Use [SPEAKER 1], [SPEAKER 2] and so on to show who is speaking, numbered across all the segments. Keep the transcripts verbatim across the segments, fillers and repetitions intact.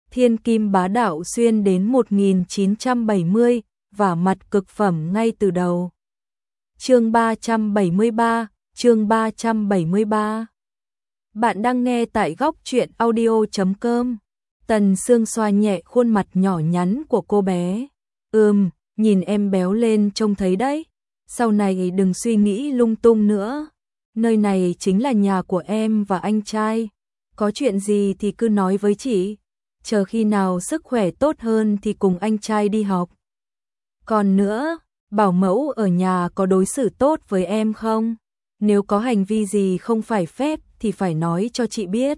[SPEAKER 1] Thiên kim bá đạo xuyên đến một nghìn chín trăm bảy mươi, và mặt cực phẩm ngay từ đầu. Chương ba trăm bảy mươi ba, chương ba trăm bảy mươi ba. Bạn đang nghe tại góc truyện audio chấm com. Tần Sương xoa nhẹ khuôn mặt nhỏ nhắn của cô bé. Ừm, nhìn em béo lên trông thấy đấy. Sau này đừng suy nghĩ lung tung nữa. Nơi này chính là nhà của em và anh trai. Có chuyện gì thì cứ nói với chị. Chờ khi nào sức khỏe tốt hơn thì cùng anh trai đi học. Còn nữa, bảo mẫu ở nhà có đối xử tốt với em không? Nếu có hành vi gì không phải phép thì phải nói cho chị biết.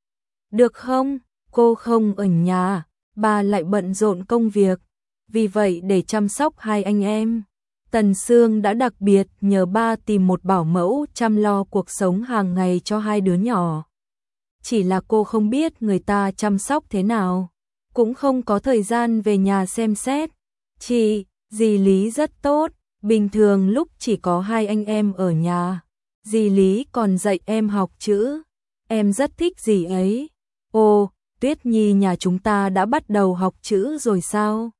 [SPEAKER 1] Được không? Cô không ở nhà, ba lại bận rộn công việc. Vì vậy để chăm sóc hai anh em, Tần Sương đã đặc biệt nhờ ba tìm một bảo mẫu chăm lo cuộc sống hàng ngày cho hai đứa nhỏ. Chỉ là cô không biết người ta chăm sóc thế nào, cũng không có thời gian về nhà xem xét. Chị, dì Lý rất tốt, bình thường lúc chỉ có hai anh em ở nhà, dì Lý còn dạy em học chữ. Em rất thích dì ấy. Ồ, Tuyết Nhi nhà chúng ta đã bắt đầu học chữ rồi sao?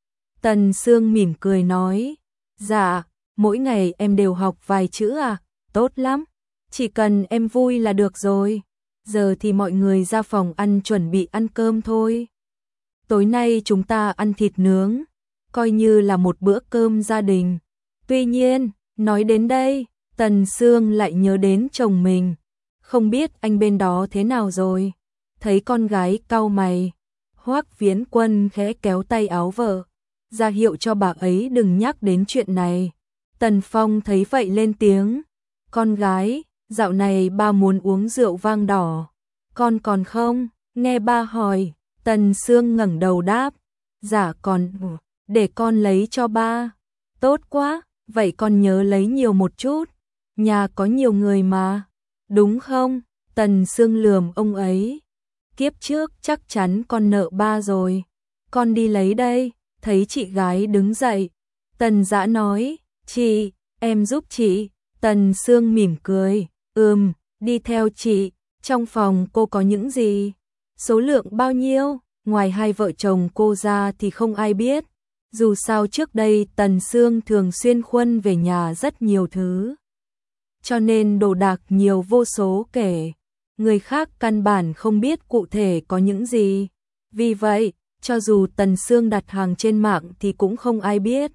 [SPEAKER 1] Tần Sương mỉm cười nói. Dạ, mỗi ngày em đều học vài chữ à? Tốt lắm, chỉ cần em vui là được rồi. Giờ thì mọi người ra phòng ăn chuẩn bị ăn cơm thôi. Tối nay chúng ta ăn thịt nướng, coi như là một bữa cơm gia đình. Tuy nhiên, nói đến đây, Tần Sương lại nhớ đến chồng mình. Không biết anh bên đó thế nào rồi? Thấy con gái cau mày, Hoắc Viễn Quân khẽ kéo tay áo vợ, ra hiệu cho bà ấy đừng nhắc đến chuyện này. Tần Phong thấy vậy lên tiếng. Con gái, dạo này ba muốn uống rượu vang đỏ. Con còn không? Nghe ba hỏi, Tần Sương ngẩng đầu đáp. Dạ còn, để con lấy cho ba. Tốt quá, vậy con nhớ lấy nhiều một chút. Nhà có nhiều người mà. Đúng không? Tần Sương lườm ông ấy. Kiếp trước chắc chắn con nợ ba rồi. Con đi lấy đây. Thấy chị gái đứng dậy, Tần Dã nói. Chị, em giúp chị. Tần Sương mỉm cười. Ừm, đi theo chị. Trong phòng cô có những gì? Số lượng bao nhiêu? Ngoài hai vợ chồng cô ra thì không ai biết. Dù sao trước đây Tần Sương thường xuyên khuân về nhà rất nhiều thứ, cho nên đồ đạc nhiều vô số kể. Người khác căn bản không biết cụ thể có những gì. Vì vậy, cho dù Tần Sương đặt hàng trên mạng thì cũng không ai biết.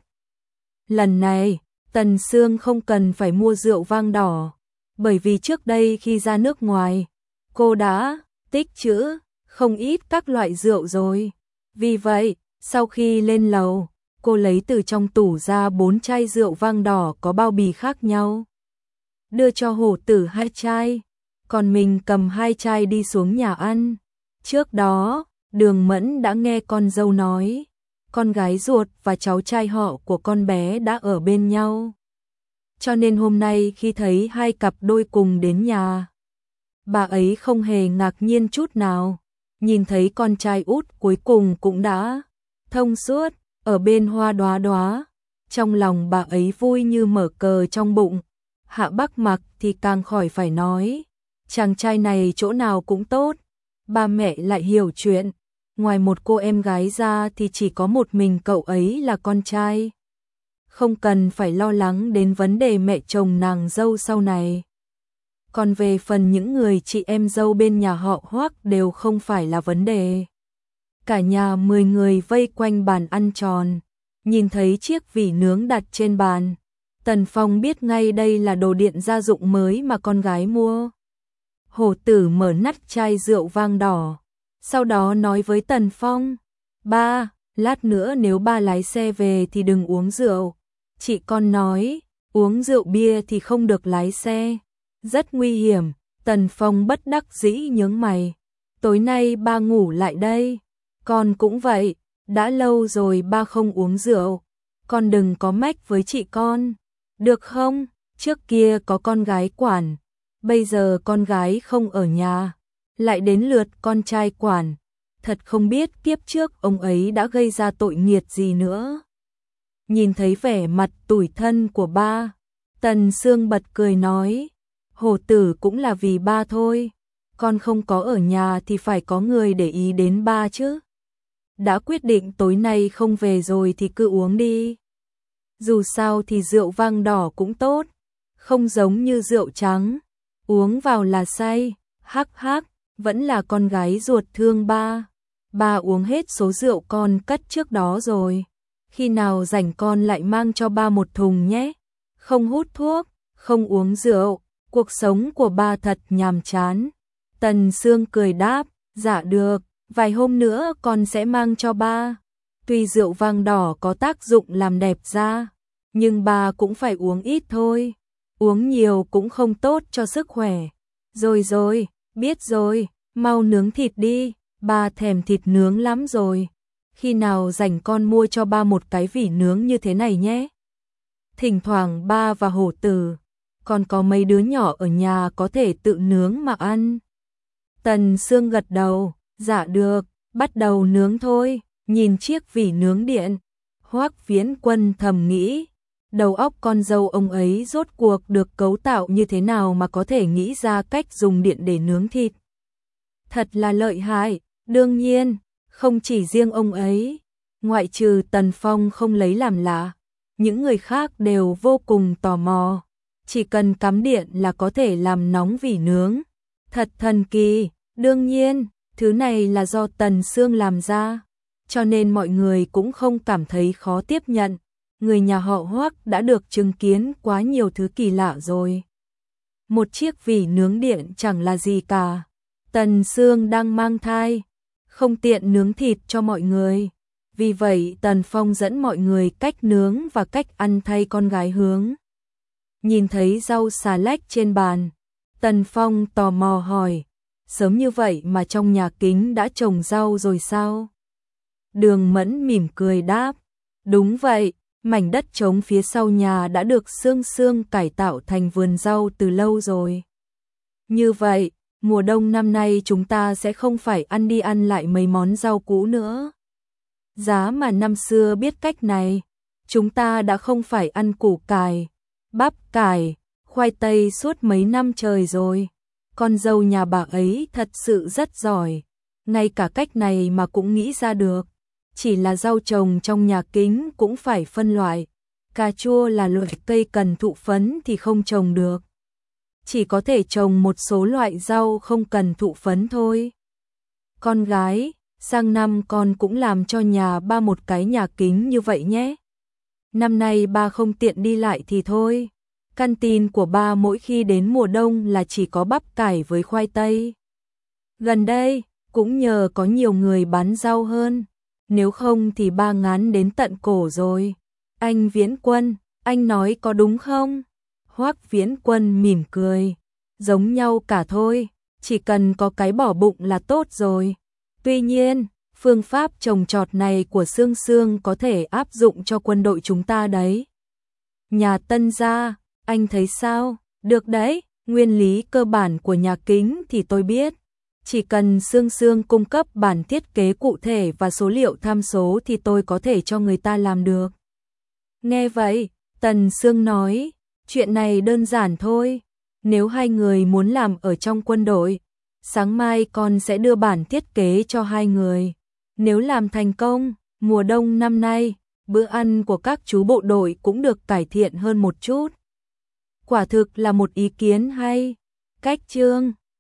[SPEAKER 1] Lần này, Tần Sương không cần phải mua rượu vang đỏ, bởi vì trước đây khi ra nước ngoài, cô đã tích trữ không ít các loại rượu rồi. Vì vậy, sau khi lên lầu, cô lấy từ trong tủ ra bốn chai rượu vang đỏ có bao bì khác nhau, đưa cho Hổ Tử hai chai, còn mình cầm hai chai đi xuống nhà ăn. Trước đó, Đường Mẫn đã nghe con dâu nói, con gái ruột và cháu trai họ của con bé đã ở bên nhau. Cho nên hôm nay khi thấy hai cặp đôi cùng đến nhà, bà ấy không hề ngạc nhiên chút nào. Nhìn thấy con trai út cuối cùng cũng đã thông suốt, ở bên Hoa Đóa Đóa. Trong lòng bà ấy vui như mở cờ trong bụng. Hạ Bắc Mặc thì càng khỏi phải nói. Chàng trai này chỗ nào cũng tốt. Ba mẹ lại hiểu chuyện. Ngoài một cô em gái ra thì chỉ có một mình cậu ấy là con trai. Không cần phải lo lắng đến vấn đề mẹ chồng nàng dâu sau này. Còn về phần những người chị em dâu bên nhà họ Hoắc đều không phải là vấn đề. Cả nhà mười người vây quanh bàn ăn tròn, nhìn thấy chiếc vỉ nướng đặt trên bàn. Tần Phong biết ngay đây là đồ điện gia dụng mới mà con gái mua. Hổ Tử mở nắp chai rượu vang đỏ, sau đó nói với Tần Phong. Ba, lát nữa nếu ba lái xe về thì đừng uống rượu. Chị con nói, uống rượu bia thì không được lái xe. Rất nguy hiểm. Tần Phong bất đắc dĩ nhướng mày. Tối nay ba ngủ lại đây. Con cũng vậy, đã lâu rồi ba không uống rượu. Con đừng có mách với chị con, được không? Trước kia có con gái quản, bây giờ con gái không ở nhà, lại đến lượt con trai quản. Thật không biết kiếp trước ông ấy đã gây ra tội nghiệt gì nữa. Nhìn thấy vẻ mặt tủi thân của ba, Tần Sương bật cười nói. Hổ Tử cũng là vì ba thôi. Con không có ở nhà thì phải có người để ý đến ba chứ. đã quyết định tối nay không về rồi thì cứ uống đi. Dù sao thì rượu vang đỏ cũng tốt, không giống như rượu trắng, uống vào là say, hắc hắc, vẫn là con gái ruột thương ba. Ba uống hết số rượu con cất trước đó rồi, khi nào rảnh con lại mang cho ba một thùng nhé. Không hút thuốc, không uống rượu, cuộc sống của ba thật nhàm chán. Tần Sương cười đáp, dạ được, vài hôm nữa con sẽ mang cho ba. Tuy rượu vang đỏ có tác dụng làm đẹp da, nhưng ba cũng phải uống ít thôi, uống nhiều cũng không tốt cho sức khỏe. Rồi rồi, biết rồi, mau nướng thịt đi, ba thèm thịt nướng lắm rồi. Khi nào rảnh con mua cho ba một cái vỉ nướng như thế này nhé. Thỉnh thoảng ba và hổ tử, còn có mấy đứa nhỏ ở nhà có thể tự nướng mà ăn. Tần Sương gật đầu, dạ được, bắt đầu nướng thôi. Nhìn chiếc vỉ nướng điện, Hoắc Viễn Quân thầm nghĩ, đầu óc con dâu ông ấy rốt cuộc được cấu tạo như thế nào mà có thể nghĩ ra cách dùng điện để nướng thịt. Thật là lợi hại, đương nhiên, không chỉ riêng ông ấy, ngoại trừ Tần Phong không lấy làm lạ, những người khác đều vô cùng tò mò, chỉ cần cắm điện là có thể làm nóng vỉ nướng. Thật thần kỳ, đương nhiên, thứ này là do Tần Sương làm ra, cho nên mọi người cũng không cảm thấy khó tiếp nhận. Người nhà họ Hoắc đã được chứng kiến quá nhiều thứ kỳ lạ rồi. Một chiếc vỉ nướng điện chẳng là gì cả. Tần Sương đang mang thai, không tiện nướng thịt cho mọi người. Vì vậy Tần Phong dẫn mọi người cách nướng và cách ăn thay con gái hướng. Nhìn thấy rau xà lách trên bàn, Tần Phong tò mò hỏi, sớm như vậy mà trong nhà Kính đã trồng rau rồi sao? Đường Mẫn mỉm cười đáp, đúng vậy, mảnh đất trống phía sau nhà đã được Sương Sương cải tạo thành vườn rau từ lâu rồi. Như vậy, mùa đông năm nay chúng ta sẽ không phải ăn đi ăn lại mấy món rau cũ nữa. Giá mà năm xưa biết cách này, chúng ta đã không phải ăn củ cải, bắp cải, khoai tây suốt mấy năm trời rồi. Con dâu nhà bà ấy thật sự rất giỏi, ngay cả cách này mà cũng nghĩ ra được. Chỉ là rau trồng trong nhà Kính cũng phải phân loại. Cà chua là loại cây cần thụ phấn thì không trồng được. Chỉ có thể trồng một số loại rau không cần thụ phấn thôi. Con gái, sang năm con cũng làm cho nhà ba một cái nhà Kính như vậy nhé. Năm nay ba không tiện đi lại thì thôi. Căn tin của ba mỗi khi đến mùa đông là chỉ có bắp cải với khoai tây. Gần đây, cũng nhờ có nhiều người bán rau hơn. Nếu không thì ba ngán đến tận cổ rồi. Anh Viễn Quân, anh nói có đúng không? Hoắc Viễn Quân mỉm cười. Giống nhau cả thôi, chỉ cần có cái bỏ bụng là tốt rồi. Tuy nhiên, phương pháp trồng trọt này của Sương Sương có thể áp dụng cho quân đội chúng ta đấy. Nhà Tân gia, anh thấy sao? Được đấy, nguyên lý cơ bản của nhà Kính thì tôi biết. Chỉ cần Sương Sương cung cấp bản thiết kế cụ thể và số liệu tham số thì tôi có thể cho người ta làm được. Nghe vậy, Tần Sương nói, chuyện này đơn giản thôi. Nếu hai người muốn làm ở trong quân đội, sáng mai con sẽ đưa bản thiết kế cho hai người. Nếu làm thành công, mùa đông năm nay, bữa ăn của các chú bộ đội cũng được cải thiện hơn một chút. Quả thực là một ý kiến hay. Cách chương